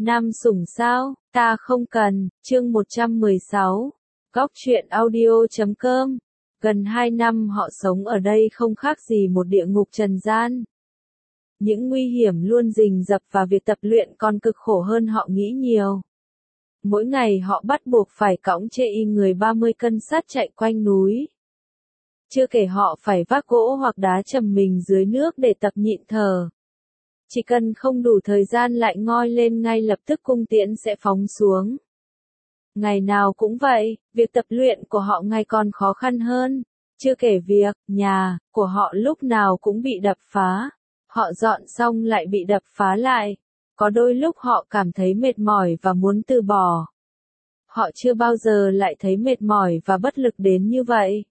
Nam sủng sao, ta không cần, chương 116, Góc truyện audio.com. Gần 2 năm họ sống ở đây không khác gì một địa ngục trần gian. Những nguy hiểm luôn rình rập và việc tập luyện còn cực khổ hơn họ nghĩ nhiều. Mỗi ngày họ bắt buộc phải cõng chê y người 30 cân sắt chạy quanh núi. Chưa kể họ phải vác gỗ hoặc đá chầm mình dưới nước để tập nhịn thở. Chỉ cần không đủ thời gian lại ngoi lên ngay lập tức cung tiễn sẽ phóng xuống. Ngày nào cũng vậy, việc tập luyện của họ ngày còn khó khăn hơn. Chưa kể việc, nhà, của họ lúc nào cũng bị đập phá. Họ dọn xong lại bị đập phá lại. Có đôi lúc họ cảm thấy mệt mỏi và muốn từ bỏ. Họ chưa bao giờ lại thấy mệt mỏi và bất lực đến như vậy.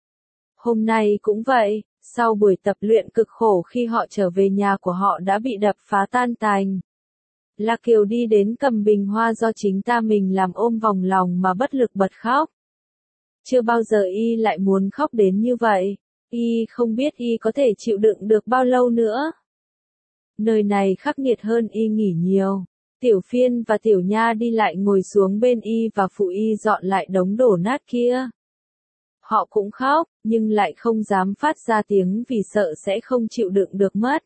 Hôm nay cũng vậy, sau buổi tập luyện cực khổ khi họ trở về nhà của họ đã bị đập phá tan tành. Lạc Kiều đi đến cầm bình hoa do chính ta mình làm ôm vòng lòng mà bất lực bật khóc. Chưa bao giờ y lại muốn khóc đến như vậy, y không biết y có thể chịu đựng được bao lâu nữa. Nơi này khắc nghiệt hơn y nghĩ nhiều. Tiểu Phiên và Tiểu Nha đi lại ngồi xuống bên y và phụ y dọn lại đống đổ nát kia. Họ cũng khóc, nhưng lại không dám phát ra tiếng vì sợ sẽ không chịu đựng được mất.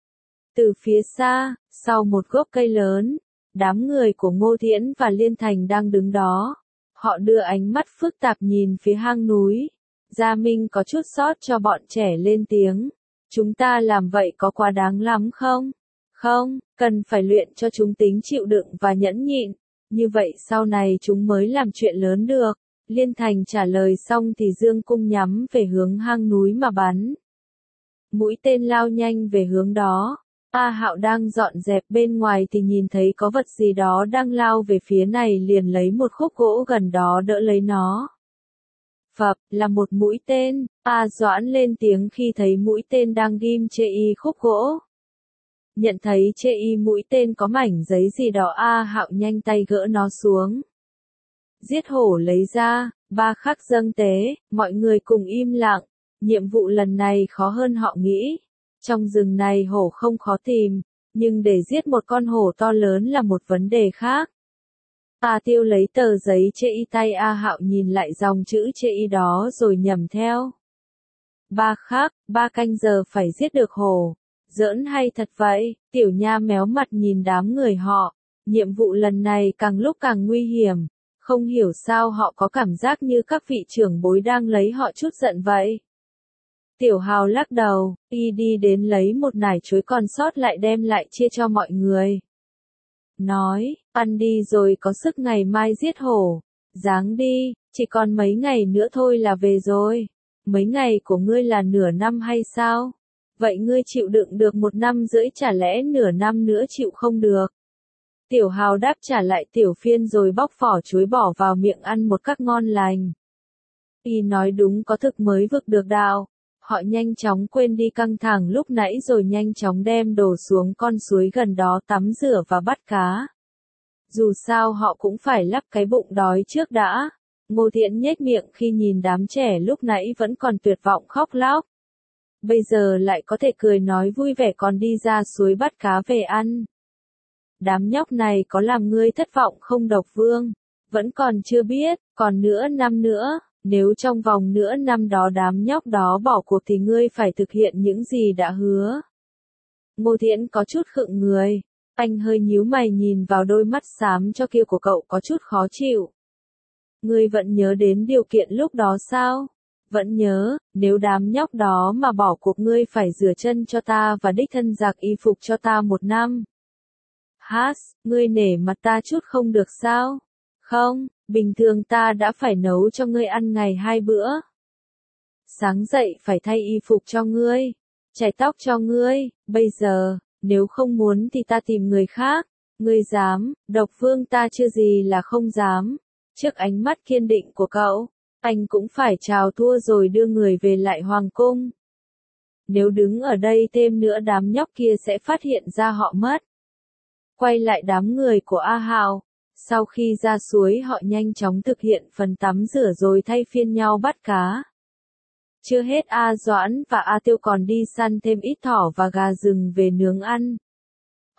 Từ phía xa, sau một gốc cây lớn, đám người của Ngô Thiễn và Liên Thành đang đứng đó. Họ đưa ánh mắt phức tạp nhìn phía hang núi. Gia Minh có chút sót cho bọn trẻ lên tiếng. Chúng ta làm vậy có quá đáng lắm không? Không, cần phải luyện cho chúng tính chịu đựng và nhẫn nhịn. Như vậy sau này chúng mới làm chuyện lớn được. Liên Thành trả lời xong thì dương cung nhắm về hướng hang núi mà bắn. Mũi tên lao nhanh về hướng đó. A Hạo đang dọn dẹp bên ngoài thì nhìn thấy có vật gì đó đang lao về phía này liền lấy một khúc gỗ gần đó đỡ lấy nó. Phập, là một mũi tên. A Doãn lên tiếng khi thấy mũi tên đang ghim chê y khúc gỗ. Nhận thấy chê y mũi tên có mảnh giấy gì đó A Hạo nhanh tay gỡ nó xuống. Giết hổ lấy ra, 3 khắc dâng tế, mọi người cùng im lặng. Nhiệm vụ lần này khó hơn họ nghĩ. Trong rừng này hổ không khó tìm, nhưng để giết một con hổ to lớn là một vấn đề khác. A Tiêu lấy tờ giấy chê y tay A Hạo nhìn lại dòng chữ chê y đó rồi nhẩm theo. 3 khắc, 3 canh giờ phải giết được hổ. Giỡn hay thật vậy? Tiểu Nha méo mặt nhìn đám người họ. Nhiệm vụ lần này càng lúc càng nguy hiểm. Không hiểu sao họ có cảm giác như các vị trưởng bối đang lấy họ chút giận vậy. Tiểu Hào lắc đầu, y đi đến lấy một nải chuối còn sót lại đem lại chia cho mọi người. Nói, ăn đi rồi có sức ngày mai giết hổ. Ráng đi, chỉ còn mấy ngày nữa thôi là về rồi. Mấy ngày của ngươi là nửa năm hay sao? Vậy ngươi chịu đựng được 1 năm rưỡi chả lẽ nửa năm nữa chịu không được? Tiểu Hào đáp trả lại Tiểu Phiên rồi bóc vỏ chuối bỏ vào miệng ăn một cách ngon lành. Y nói đúng, có thực mới vực được đạo. Họ nhanh chóng quên đi căng thẳng lúc nãy rồi nhanh chóng đem đồ xuống con suối gần đó tắm rửa và bắt cá. Dù sao họ cũng phải lấp cái bụng đói trước đã. Ngô Thiện nhếch miệng khi nhìn đám trẻ lúc nãy vẫn còn tuyệt vọng khóc lóc. Bây giờ lại có thể cười nói vui vẻ còn đi ra suối bắt cá về ăn. Đám nhóc này có làm ngươi thất vọng không Độc Vương? Vẫn còn chưa biết, còn nửa năm nữa, nếu trong vòng nửa năm đó đám nhóc đó bỏ cuộc thì ngươi phải thực hiện những gì đã hứa. Ngô Thiễn có chút khựng người, anh hơi nhíu mày nhìn vào đôi mắt xám cho kia của cậu có chút khó chịu. Ngươi vẫn nhớ đến điều kiện lúc đó sao? Vẫn nhớ, nếu đám nhóc đó mà bỏ cuộc ngươi phải rửa chân cho ta và đích thân giặt y phục cho ta 1 năm. Hát, ngươi nể mặt ta chút không được sao? Không, bình thường ta đã phải nấu cho ngươi ăn ngày 2 bữa. Sáng dậy phải thay y phục cho ngươi, chải tóc cho ngươi, bây giờ, nếu không muốn thì ta tìm người khác. Ngươi dám? Độc Vương ta chưa gì là không dám. Trước ánh mắt kiên định của cậu, anh cũng phải chào thua rồi đưa người về lại hoàng cung. Nếu đứng ở đây thêm nữa đám nhóc kia sẽ phát hiện ra họ mất. Quay lại đám người của A Hạo. Sau khi ra suối họ nhanh chóng thực hiện phần tắm rửa rồi thay phiên nhau bắt cá. Chưa hết A Doãn và A Tiêu còn đi săn thêm ít thỏ và gà rừng về nướng ăn.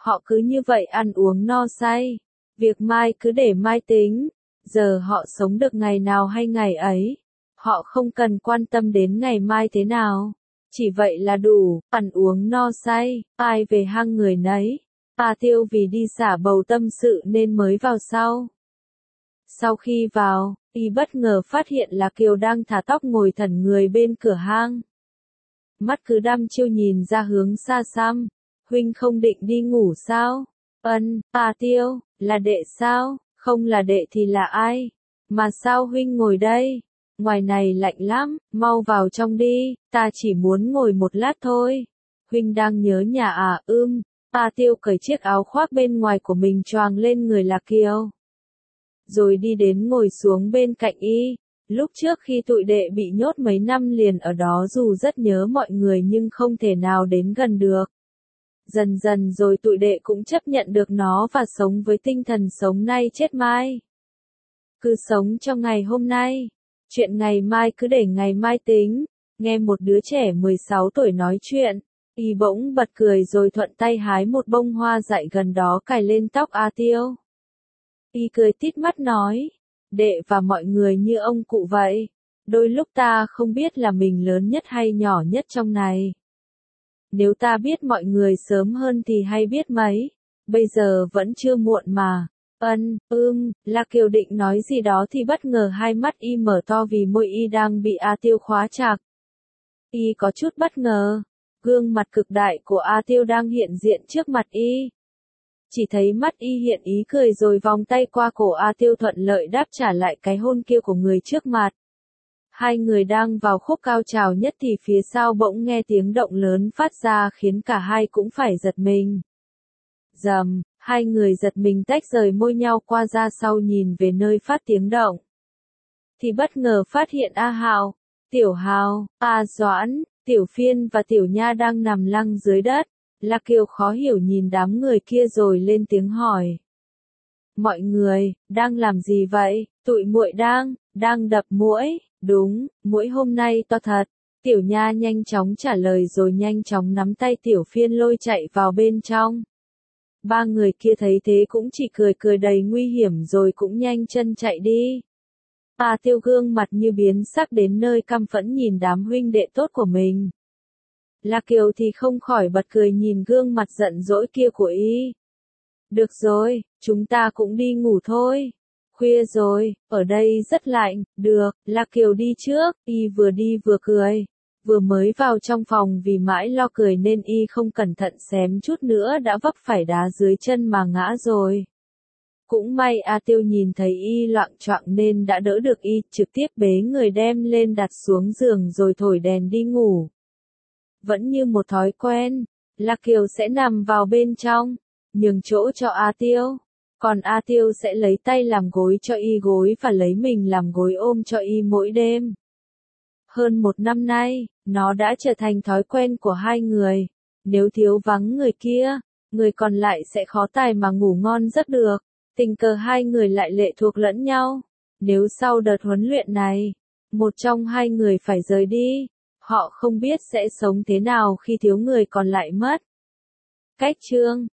Họ cứ như vậy ăn uống no say. Việc mai cứ để mai tính. Giờ họ sống được ngày nào hay ngày ấy. Họ không cần quan tâm đến ngày mai thế nào. Chỉ vậy là đủ, ăn uống no say, ai về hang người nấy. A Tiêu vì đi xả bầu tâm sự nên mới vào sau. Sau khi vào, y bất ngờ phát hiện là Kiều đang thả tóc ngồi thẫn người bên cửa hang. Mắt cứ đăm chiêu nhìn ra hướng xa xăm. Huynh không định đi ngủ sao? A Tiêu, là đệ sao? Không là đệ thì là ai? Mà sao huynh ngồi đây? Ngoài này lạnh lắm, mau vào trong đi, ta chỉ muốn ngồi một lát thôi. Huynh đang nhớ nhà à? A Tiêu cởi chiếc áo khoác bên ngoài của mình choàng lên người Lạc Kiều. Rồi đi đến ngồi xuống bên cạnh y. Lúc trước khi tụi đệ bị nhốt mấy năm liền ở đó dù rất nhớ mọi người nhưng không thể nào đến gần được. Dần dần rồi tụi đệ cũng chấp nhận được nó và sống với tinh thần sống nay chết mai. Cứ sống cho ngày hôm nay. Chuyện ngày mai cứ để ngày mai tính. Nghe một đứa trẻ 16 tuổi nói chuyện. Y bỗng bật cười rồi thuận tay hái một bông hoa dại gần đó cài lên tóc A Tiêu. Y cười tít mắt nói. Đệ và mọi người như ông cụ vậy. Đôi lúc ta không biết là mình lớn nhất hay nhỏ nhất trong này. Nếu ta biết mọi người sớm hơn thì hay biết mấy. Bây giờ vẫn chưa muộn mà. Lạc Kiều định nói gì đó thì bất ngờ hai mắt y mở to vì môi y đang bị A Tiêu khóa chặt. Y có chút bất ngờ. Gương mặt cực đại của A Tiêu đang hiện diện trước mặt y. Chỉ thấy mắt y hiện ý cười rồi vòng tay qua cổ A Tiêu thuận lợi đáp trả lại cái hôn kia của người trước mặt. Hai người đang vào khúc cao trào nhất thì phía sau bỗng nghe tiếng động lớn phát ra khiến cả hai cũng phải giật mình. Rầm, hai người giật mình tách rời môi nhau qua ra sau nhìn về nơi phát tiếng động. Thì bất ngờ phát hiện A Hào, Tiểu Hào, A Doãn, Tiểu Phiên và Tiểu Nha đang nằm lăn dưới đất. Lạc Kiều khó hiểu nhìn đám người kia rồi lên tiếng hỏi. Mọi người, đang làm gì vậy? Tụi muội đang đập muỗi. Đúng, muỗi hôm nay to thật. Tiểu Nha nhanh chóng trả lời rồi nhanh chóng nắm tay Tiểu Phiên lôi chạy vào bên trong. Ba người kia thấy thế cũng chỉ cười cười đầy nguy hiểm rồi cũng nhanh chân chạy đi. A Tiêu gương mặt như biến sắc đến nơi căm phẫn nhìn đám huynh đệ tốt của mình. Lạc Kiều thì không khỏi bật cười nhìn gương mặt giận dỗi kia của y. Được rồi, chúng ta cũng đi ngủ thôi. Khuya rồi, ở đây rất lạnh. Được, Lạc Kiều đi trước. Y vừa đi vừa cười. Vừa mới vào trong phòng vì mãi lo cười nên y không cẩn thận xém chút nữa đã vấp phải đá dưới chân mà ngã rồi. Cũng may A Tiêu nhìn thấy y loạng choạng nên đã đỡ được y, trực tiếp bế người đem lên đặt xuống giường rồi thổi đèn đi ngủ. Vẫn như một thói quen, Lạc Kiều sẽ nằm vào bên trong, nhường chỗ cho A Tiêu. Còn A Tiêu sẽ lấy tay làm gối cho y gối và lấy mình làm gối ôm cho y mỗi đêm. Hơn một năm nay, nó đã trở thành thói quen của hai người. Nếu thiếu vắng người kia, người còn lại sẽ khó tài mà ngủ ngon giấc được. Tình cờ hai người lại lệ thuộc lẫn nhau. Nếu sau đợt huấn luyện này, một trong hai người phải rời đi, họ không biết sẽ sống thế nào khi thiếu người còn lại mất. Cách chương